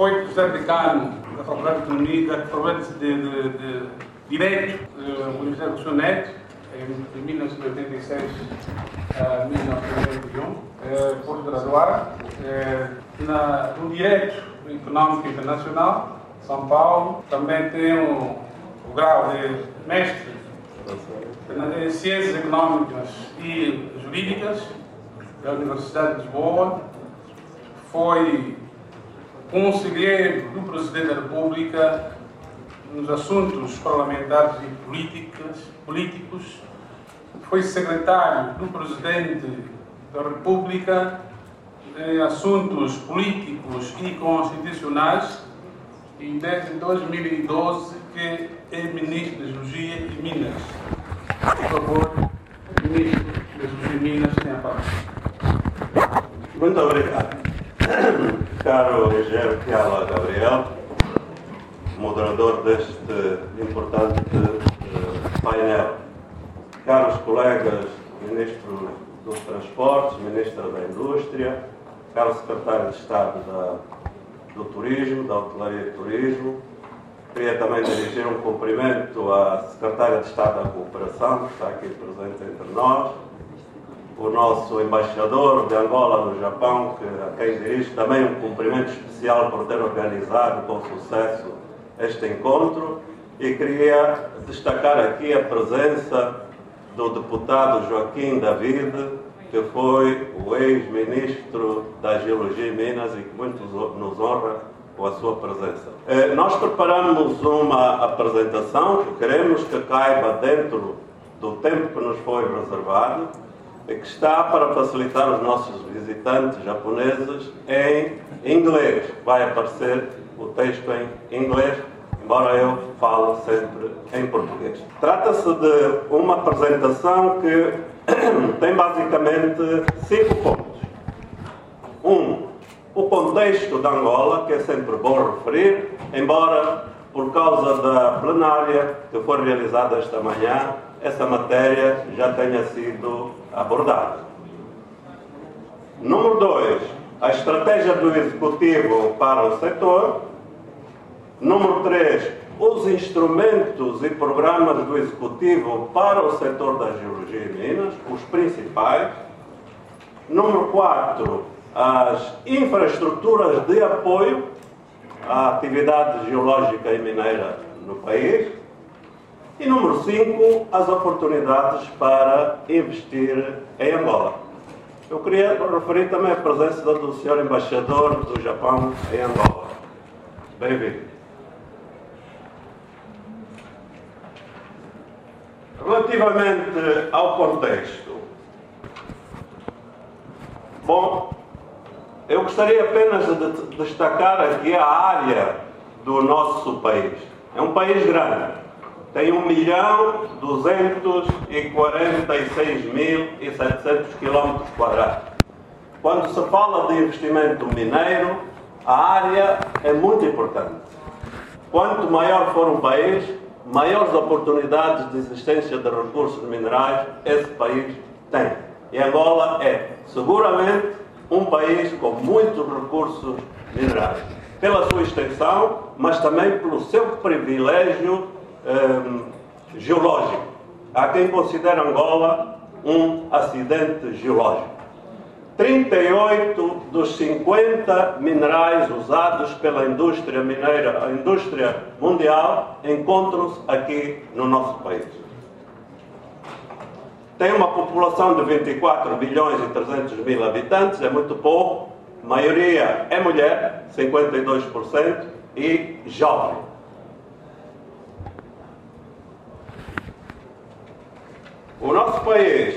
Foi professor decano da Faculdade de Economia, da Faculdade de Direito da Universidade do Sul Neto, de 1986 a 1991, pós-graduada no Direito Econômico Internacional, São Paulo. Também tenho o grau de mestre em Ciências Econômicas e Jurídicas da Universidade de Lisboa. Foi conselheiro do Presidente da República nos assuntos parlamentares e políticos. Foi secretário do Presidente da República em assuntos políticos e constitucionais e desde 2012 que é Ministro da Geologia e Minas. Por favor, Ministro da Geologia e Minas, tenha a palavra. Muito obrigado. Caro engenheiro Piala Gabriel, moderador deste importante painel. Caros colegas, Ministro dos Transportes, Ministro da Indústria, caro Secretário de Estado do Turismo, da Hotelaria e Turismo, queria também dirigir um cumprimento à Secretária de Estado da Cooperação, que está aqui presente entre nós, o nosso embaixador de Angola no Japão, a quem dirijo também um cumprimento especial por ter organizado com sucesso este encontro, e queria destacar aqui a presença do deputado Joaquim David, que foi o ex-ministro da Geologia e Minas e que muito nos honra com a sua presença. Nós preparamos uma apresentação que queremos que caiba dentro do tempo que nos foi reservado e que está para facilitar os nossos visitantes japoneses em inglês. Vai aparecer o texto em inglês, embora eu fale sempre em português. Trata-se de uma apresentação que tem basicamente 5 pontos. O contexto da Angola, que é sempre bom referir, embora por causa da plenária que foi realizada esta manhã, essa matéria já tenha sido abordada. Número 2, a estratégia do Executivo para o setor. Número 3, os instrumentos e programas do Executivo para o setor da Geologia e Minas, os principais. Número 4, as infraestruturas de apoio à atividade geológica e mineira no país. E número 5, as oportunidades para investir em Angola. Eu queria referir também a presença do Sr. Embaixador do Japão em Angola. Bem-vindo. Relativamente ao contexto, bom, eu gostaria apenas de destacar aqui a área do nosso país. É um país grande. Tem 1.246.700 km². Quando se fala de investimento mineiro, a área é muito importante. Quanto maior for um país, maiores oportunidades de existência de recursos minerais esse país tem. E Angola é, seguramente, um país com muitos recursos minerais. Pela sua extensão, mas também pelo seu privilégio geológico. Há quem considera Angola um acidente geológico. 38 dos 50 minerais usados pela indústria mineira, a indústria mundial, encontram-se aqui no nosso país. Tem uma população de 24 bilhões e 300 mil habitantes, é muito pouco, a maioria é mulher, 52%, e jovem. O nosso país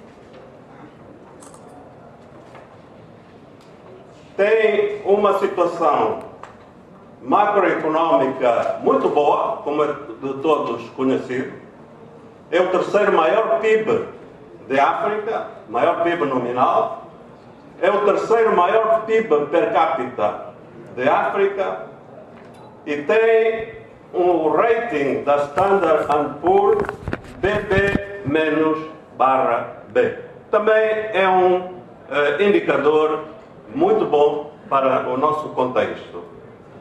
tem uma situação macroeconômica muito boa, como é de todos conhecido. É o terceiro maior PIB de África, maior PIB nominal. É o terceiro maior PIB per capita de África e tem um rating da Standard & Poor's BB-/B. Também é um indicador muito bom para o nosso contexto.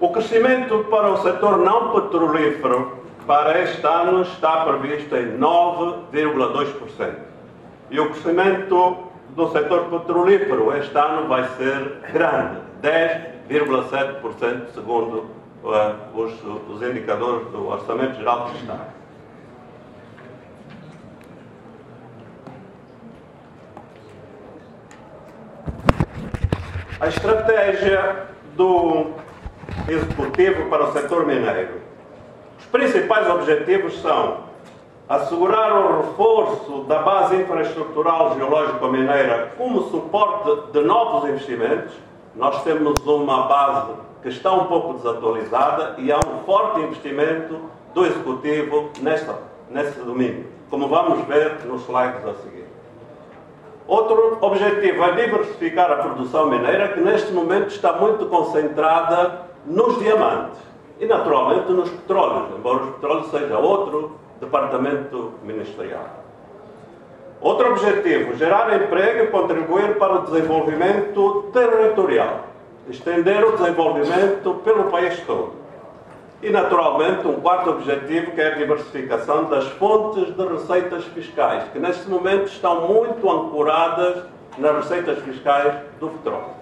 O crescimento para o setor não petrolífero para este ano está previsto em 9,2%. E o crescimento do setor petrolífero este ano vai ser grande, 10,7% segundo os indicadores do Orçamento Geral do Estado. A estratégia do Executivo para o setor mineiro. Os principais objetivos são assegurar o reforço da base infraestrutural geológico-mineira como suporte de novos investimentos. Nós temos uma base que está um pouco desatualizada e há um forte investimento do Executivo nesse domínio, como vamos ver nos slides a seguir. Outro objetivo é diversificar a produção mineira, que neste momento está muito concentrada nos diamantes e, naturalmente, nos petróleos, embora os petróleos seja outro departamento ministerial. Outro objetivo, gerar emprego e contribuir para o desenvolvimento territorial, estender o desenvolvimento pelo país todo. E, naturalmente, um quarto objetivo, que é a diversificação das fontes de receitas fiscais, que neste momento estão muito ancoradas nas receitas fiscais do petróleo.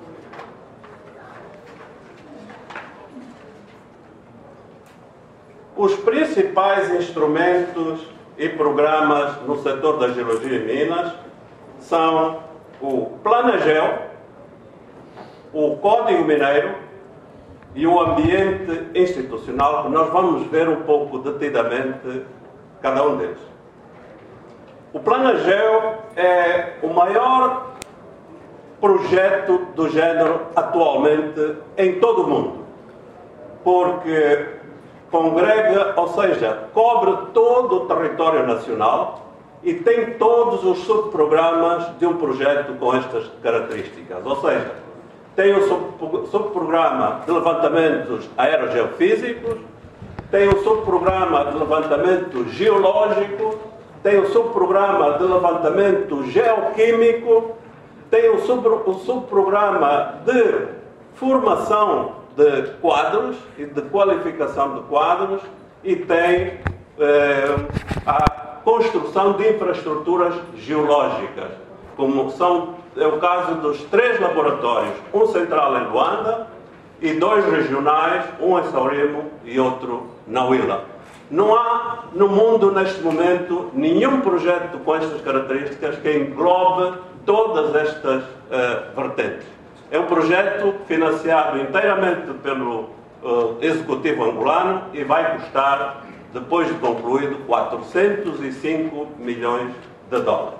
Os principais instrumentos e programas no setor da geologia e minas são o Planagel, o Código Mineiro e o ambiente institucional, que nós vamos ver um pouco detidamente cada um deles. O Planagel é o maior projeto do género atualmente em todo o mundo, porque congrega, ou seja, cobre todo o território nacional e tem todos os subprogramas de um projeto com estas características, ou seja, tem o subprograma de levantamentos aerogeofísicos, tem o subprograma de levantamento geológico, tem o subprograma de levantamento geoquímico, tem o subprograma de formação de quadros e de qualificação de quadros e tem a construção de infraestruturas geológicas, como é o caso dos 3 laboratórios, um central em Luanda e 2 regionais, um em Saurimo e outro na Huila. Não há no mundo neste momento nenhum projeto com estas características que englobe todas estas vertentes. É um projeto financiado inteiramente pelo Executivo angolano e vai custar, depois de concluído, 405 milhões de dólares.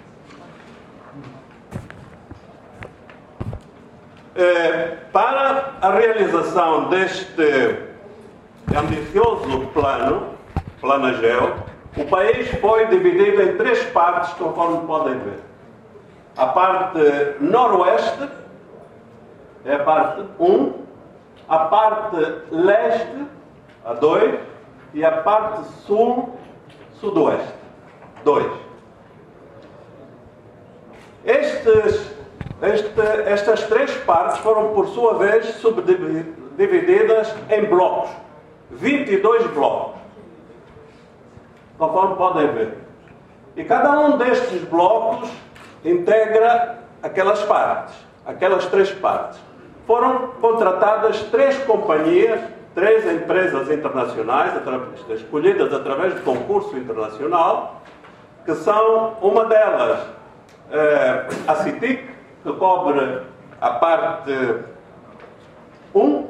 Para a realização deste ambicioso Planagel, o país foi dividido em 3 partes, conforme podem ver. A parte noroeste é a parte 1, a parte leste, a 2, e a parte sul-sudoeste, 2. Estas 3 partes foram, por sua vez, subdivididas em blocos. 22 blocos, conforme podem ver. E cada um destes blocos integra aquelas partes, aquelas 3 partes. Foram contratadas 3 companhias, 3 empresas internacionais, escolhidas através de concurso internacional, que são, uma delas, a CITIC, que cobre a parte 1,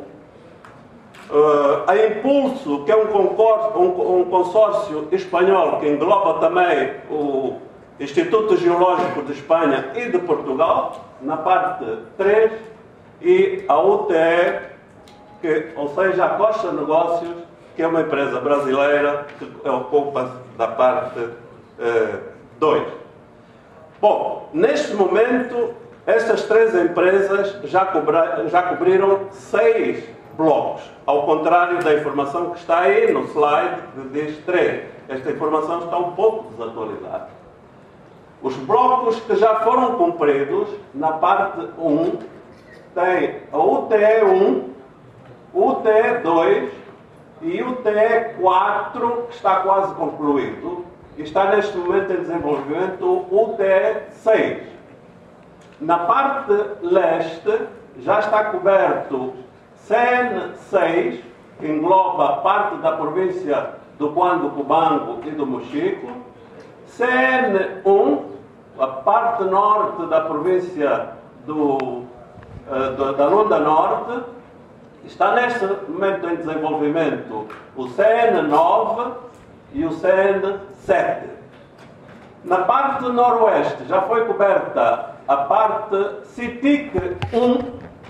a Impulso, que é um consórcio espanhol que engloba também o Instituto Geológico de Espanha e de Portugal, na parte 3, e a UTE, ou seja, a Costa Negócios, que é uma empresa brasileira que ocupa da parte 2. Bom, neste momento, estas 3 empresas já cobriram 6 blocos, ao contrário da informação que está aí no slide, que diz 3. Esta informação está um pouco desatualizada. Os blocos que já foram cumpridos, na parte 1, tem a UTE 1, o o TE2 e o TE4, que está quase concluído, e está neste momento em desenvolvimento o TE6. Na parte leste já está coberto CN6, que engloba parte da província do Cuando Cubango e do Mochico, CN1, a parte norte da província da Lunda Norte. Está neste momento em desenvolvimento o CN9 e o CN7. Na parte noroeste já foi coberta a parte CITIC-1,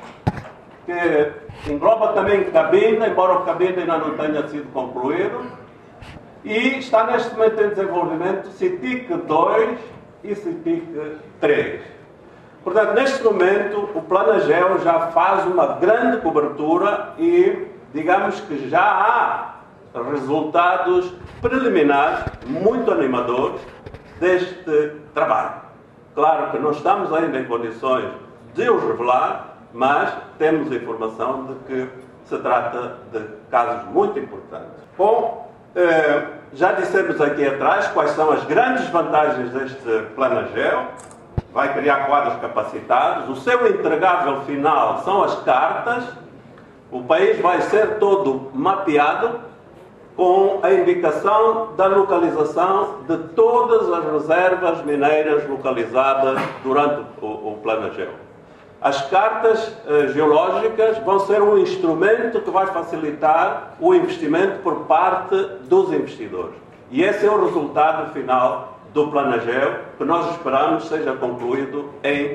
que engloba também Cabinda, embora o Cabinda ainda não tenha sido concluído. E está neste momento em desenvolvimento CITIC-2 e CITIC-3. Portanto, neste momento, o Planagel já faz uma grande cobertura e, digamos que já há resultados preliminares muito animadores deste trabalho. Claro que não estamos ainda em condições de os revelar, mas temos a informação de que se trata de casos muito importantes. Bom, já dissemos aqui atrás quais são as grandes vantagens deste Planagel. Vai criar quadros capacitados. O seu entregável final são as cartas. O país vai ser todo mapeado com a indicação da localização de todas as reservas mineiras localizadas durante o Planagel. As cartas geológicas vão ser um instrumento que vai facilitar o investimento por parte dos investidores. E esse é o resultado final do Planagel, que nós esperamos seja concluído em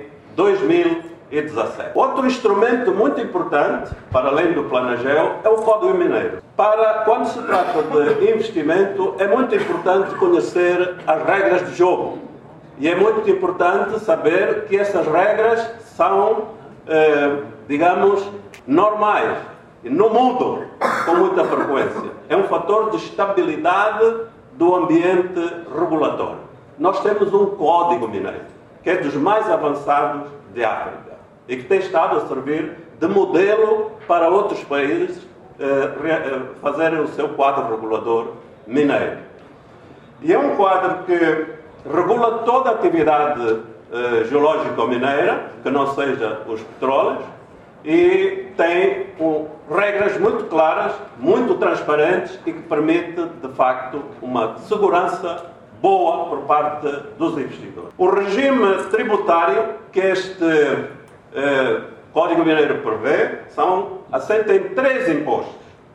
2017. Outro instrumento muito importante, para além do Planagel, é o Código Mineiro. Quando se trata de investimento, é muito importante conhecer as regras de jogo. E é muito importante saber que essas regras são, digamos, normais. E não mudam com muita frequência. É um fator de estabilidade do ambiente regulatório. Nós temos um Código Mineiro, que é dos mais avançados de África e que tem estado a servir de modelo para outros países fazerem o seu quadro regulador mineiro. E é um quadro que regula toda a atividade geológico-mineira, que não seja os petróleos, e tem regras muito claras, muito transparentes e que permite, de facto, uma segurança boa por parte dos investidores. O regime tributário que este Código Mineiro prevê assenta em três impostos.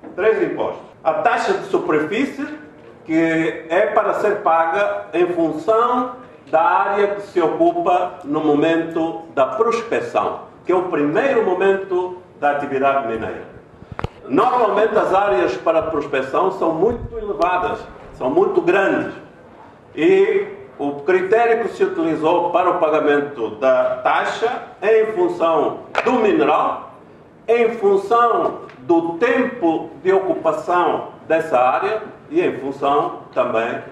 A taxa de superfície, que é para ser paga em função da área que se ocupa no momento da prospecção, que é o primeiro momento da atividade mineira. Normalmente as áreas para prospecção são muito elevadas, são muito grandes. E o critério que se utilizou para o pagamento da taxa é em função do mineral, em função do tempo de ocupação dessa área e em função também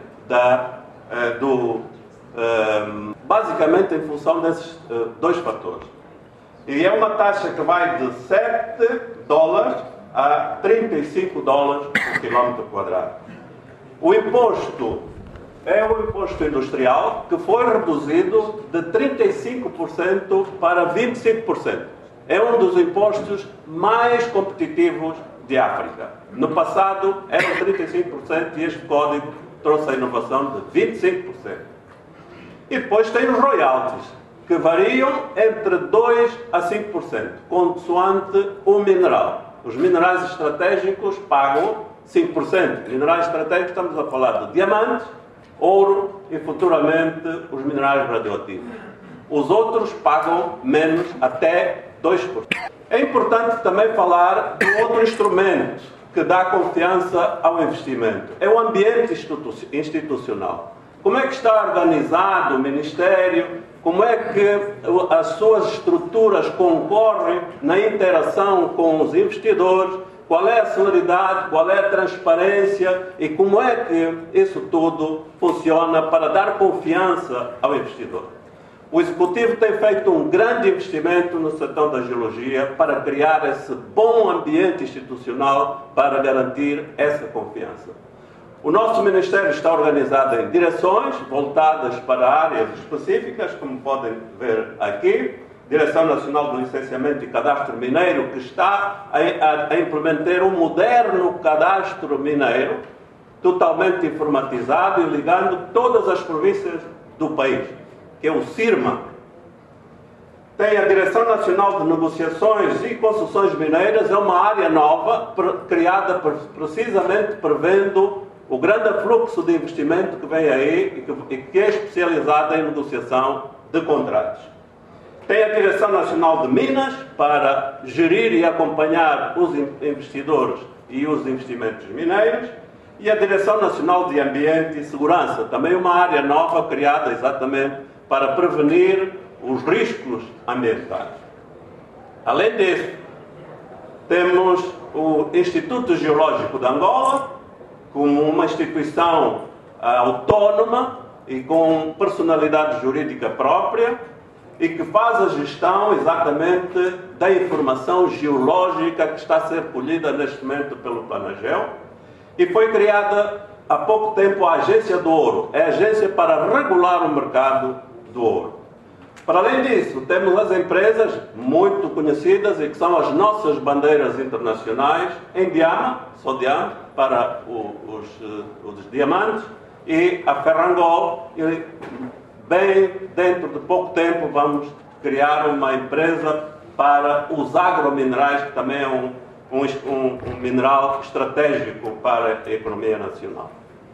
basicamente em função desses dois fatores. E é uma taxa que vai de $7 a $35 por quilómetro quadrado. O imposto é o imposto industrial, que foi reduzido de 35% para 25%. É um dos impostos mais competitivos de África. No passado eram 35% e este código trouxe a inovação de 25%. E depois tem os royalties, que variam entre 2% a 5%, consoante o mineral. Os minerais estratégicos pagam 5%. Minerais estratégicos, estamos a falar de diamantes, ouro e futuramente os minerais radioativos. Os outros pagam menos, até 2%. É importante também falar de outro instrumento que dá confiança ao investimento. É o ambiente institucional. Como é que está organizado o Ministério? Como é que as suas estruturas concorrem na interação com os investidores? Qual é a celeridade, qual é a transparência e como é que isso tudo funciona para dar confiança ao investidor? o Executivo tem feito um grande investimento no setor da geologia para criar esse bom ambiente institucional para garantir essa confiança. O nosso Ministério está organizado em direções voltadas para áreas específicas, como podem ver aqui. Direção Nacional do Licenciamento e Cadastro Mineiro, que está a implementar um moderno cadastro mineiro, totalmente informatizado e ligando todas as províncias do país, que é o CIRMA. Tem a Direção Nacional de Negociações e Concessões Mineiras, é uma área nova, criada precisamente prevendo o grande fluxo de investimento que vem aí e que é especializada em negociação de contratos. Tem a Direção Nacional de Minas para gerir e acompanhar os investidores e os investimentos mineiros. E a Direção Nacional de Ambiente e Segurança, também uma área nova criada exatamente para prevenir os riscos ambientais. Além disso, temos o Instituto Geológico de Angola, como uma instituição autónoma e com personalidade jurídica própria e que faz a gestão exatamente da informação geológica que está a ser colhida neste momento pelo Planagel. E foi criada há pouco tempo a Agência do Ouro, é a agência para regular o mercado do ouro. Para além disso, temos as empresas muito conhecidas e que são as nossas bandeiras internacionais, em Diama, Sodiam, para os diamantes, e a Ferrangol, e bem dentro de pouco tempo vamos criar uma empresa para os agrominerais, que também é um mineral estratégico para a economia nacional.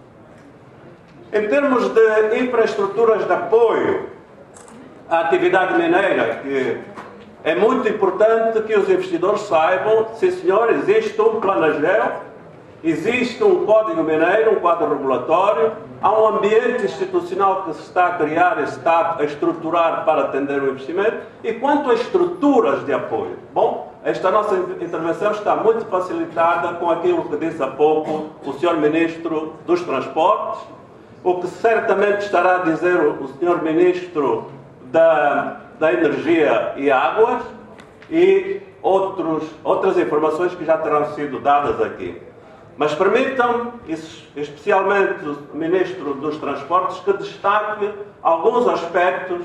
Em termos de infraestruturas de apoio à atividade mineira, que é muito importante que os investidores saibam, sim senhor, existe um Planagel, existe um Código Mineiro, um quadro regulatório, há um ambiente institucional que se está a criar e se está a estruturar para atender o investimento. E quanto a estruturas de apoio? Bom, esta nossa intervenção está muito facilitada com aquilo que disse há pouco o Sr. Ministro dos Transportes, o que certamente estará a dizer o Sr. Ministro da Energia e Águas e outras informações que já terão sido dadas aqui. Mas permitam-me, especialmente o Ministro dos Transportes, que destaque alguns aspectos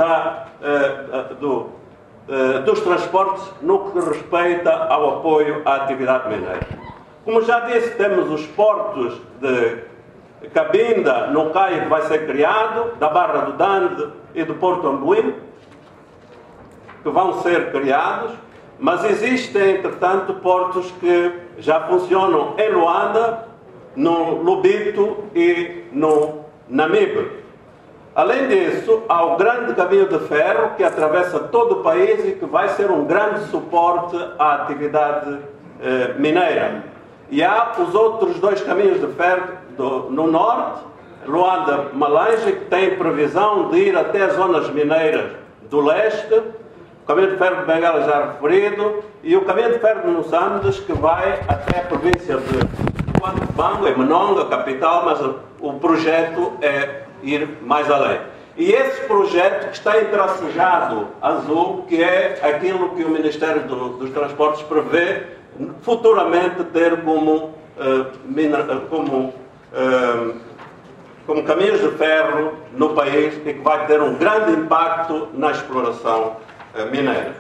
dos transportes no que respeita ao apoio à atividade mineira. Como já disse, temos os portos de Cabinda, no Caio, que vai ser criado, da Barra do Dande e do Porto Ambuim, que vão ser criados, mas existem, entretanto, portos que já funcionam em Luanda, no Lubito e no Namibe. Além disso, há o grande caminho de ferro que atravessa todo o país e que vai ser um grande suporte à atividade mineira. E há os outros dois caminhos de ferro no norte, Luanda-Malange, que tem previsão de ir até as zonas mineiras do leste, o caminho de ferro de Bengala já referido, e o caminho de ferro de Moçambique, que vai até a província de Bango, em Menonga, capital, mas o projeto é ir mais além. E esse projeto que está entrelaçado azul, que é aquilo que o Ministério dos Transportes prevê futuramente ter como caminhos de ferro no país e que vai ter um grande impacto na exploração mineira.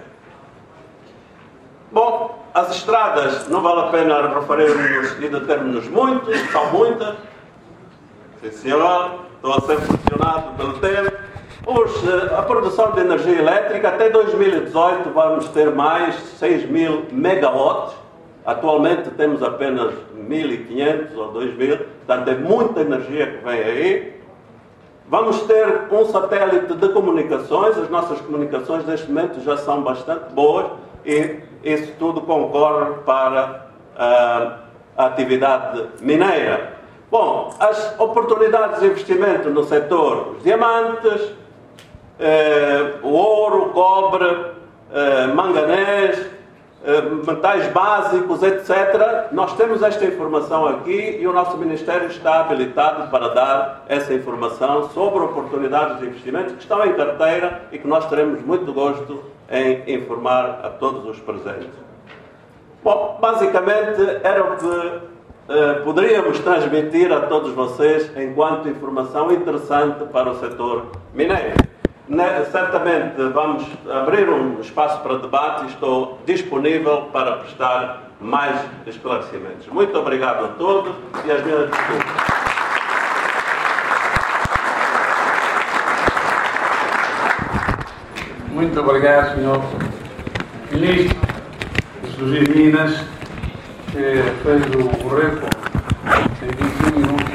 Bom, as estradas, não vale a pena referirmos e determos muito, são muitas. Sim, senhor, estou a ser pressionado pelo tempo. A produção de energia elétrica, até 2018 vamos ter mais 6.000 megawatts. Atualmente temos apenas 1.500 ou 2.000, portanto é muita energia que vem aí. Vamos ter um satélite de comunicações, as nossas comunicações neste momento já são bastante boas e isso tudo concorre para a atividade mineira. Bom, as oportunidades de investimento no setor, os diamantes, o ouro, o cobre, manganês, metais básicos, etc. Nós temos esta informação aqui e o nosso Ministério está habilitado para dar essa informação sobre oportunidades de investimento que estão em carteira e que nós teremos muito gosto em informar a todos os presentes. Bom, basicamente era o que poderíamos transmitir a todos vocês enquanto informação interessante para o setor mineiro. Certamente vamos abrir um espaço para debate e estou disponível para prestar mais esclarecimentos. Muito obrigado a todos e as minhas desculpas. Muito obrigado, Sr. Ministro dos Minas, que fez o recorde em 21 minutos.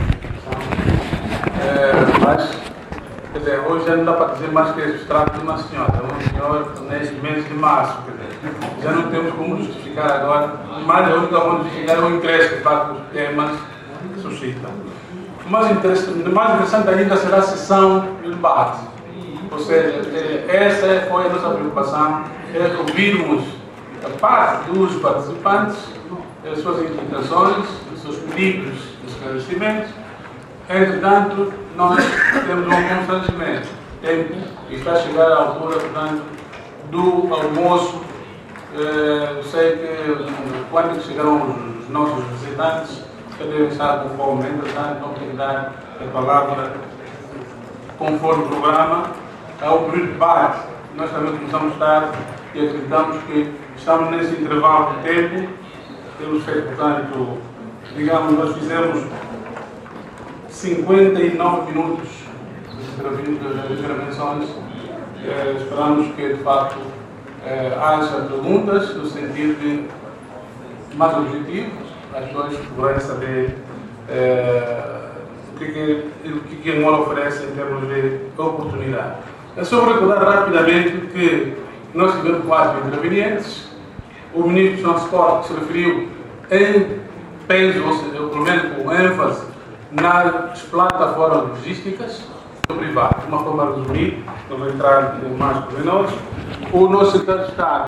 Mas, quer dizer, hoje já não dá para dizer mais que é extrato de uma senhora. Um senhor neste mês de março. Quer dizer, já não temos como justificar agora. Mas a única forma de justificar é o interesse que os temas suscitam. O mais interessante ainda será a sessão de debate. Ou seja, essa foi a nossa preocupação, é ouvirmos a parte dos participantes, as suas intenções, os seus pedidos de esclarecimentos. Entretanto, nós temos um constrangimento. Está a chegar à altura, portanto, do almoço. Eu sei que quando chegarão os nossos visitantes, já devem estar com fome. Entretanto, não tenho que dar a palavra conforme o programa ao período de debate. Nós também começamos tarde e acreditamos que estamos nesse intervalo de tempo. Temos feito, portanto, digamos, nós fizemos 59 minutos de intervenções. Esperamos que, de facto, haja perguntas no sentido de mais objetivo, as pessoas poderem saber o que a Angola oferece em termos de oportunidade. É só recordar rapidamente que nós tivemos 4 intervenientes. O Ministro do Transporte se referiu em peso, ou seja, pelo menos com ênfase, nas plataformas logísticas privadas. De uma forma resumida, não vou entrar em mais pormenores. O nosso secretário de Estado